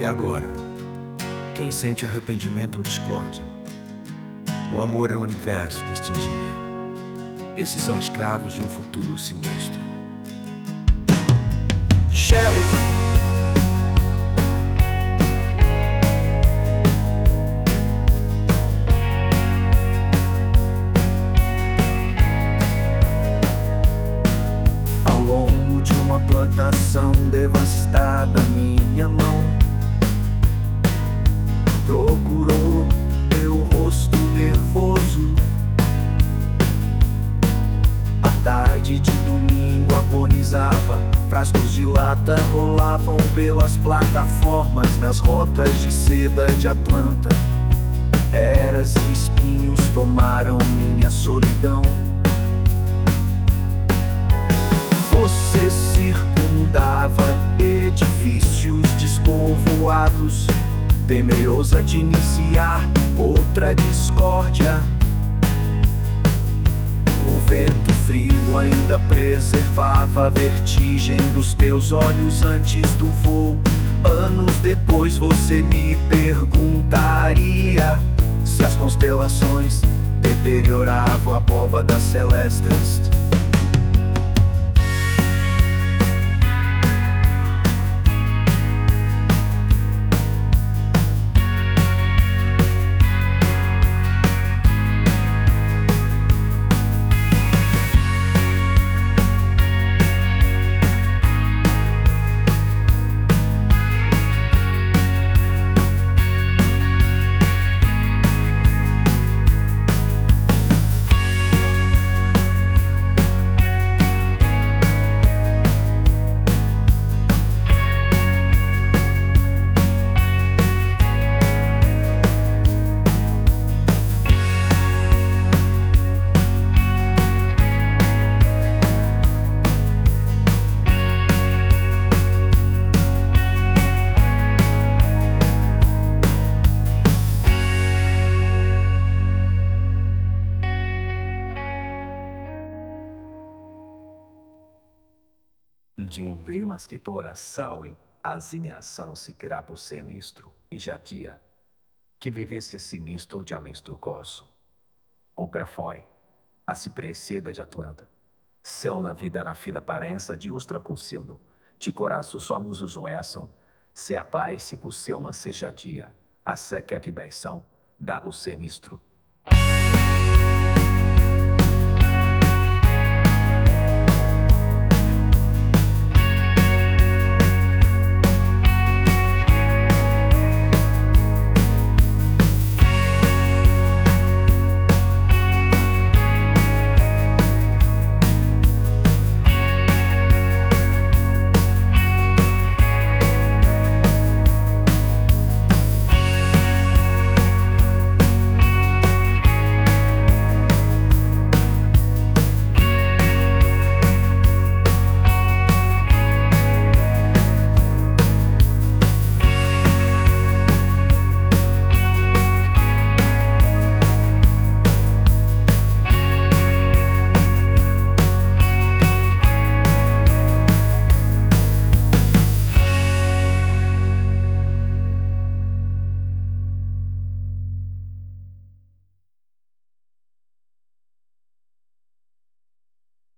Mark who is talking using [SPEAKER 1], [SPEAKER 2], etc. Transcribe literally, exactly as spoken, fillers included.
[SPEAKER 1] E agora? Quem sente arrependimento ou discórdia? O amor é o universo deste dia. Esses são escravos de um futuro sinistro. Sheriff. Ao longo de uma plantação devastada, minha mão procurou teu rosto nervoso. A tarde de domingo agonizava, frascos de lata rolavam pelas plataformas nas rotas de seda de Atlanta. Eras e espinhos tomaram minha solidão. Você circundava edifícios despovoados, temerosa de iniciar outra discórdia. O vento frio ainda preservava a vertigem dos teus olhos antes do voo. Anos depois você me perguntaria se as constelações deterioravam a bóveda celestes. De um primas que coração e azinhação se criar por sinistro, e já dia que vivesse sinistro de alistro gozo. O foi a se preceda de Atlanta. Seu na vida na fila parença de ustra consigo, de coração somos os oessam, se a paz se por seu uma seja dia, a seca é diversão, dá o sinistro.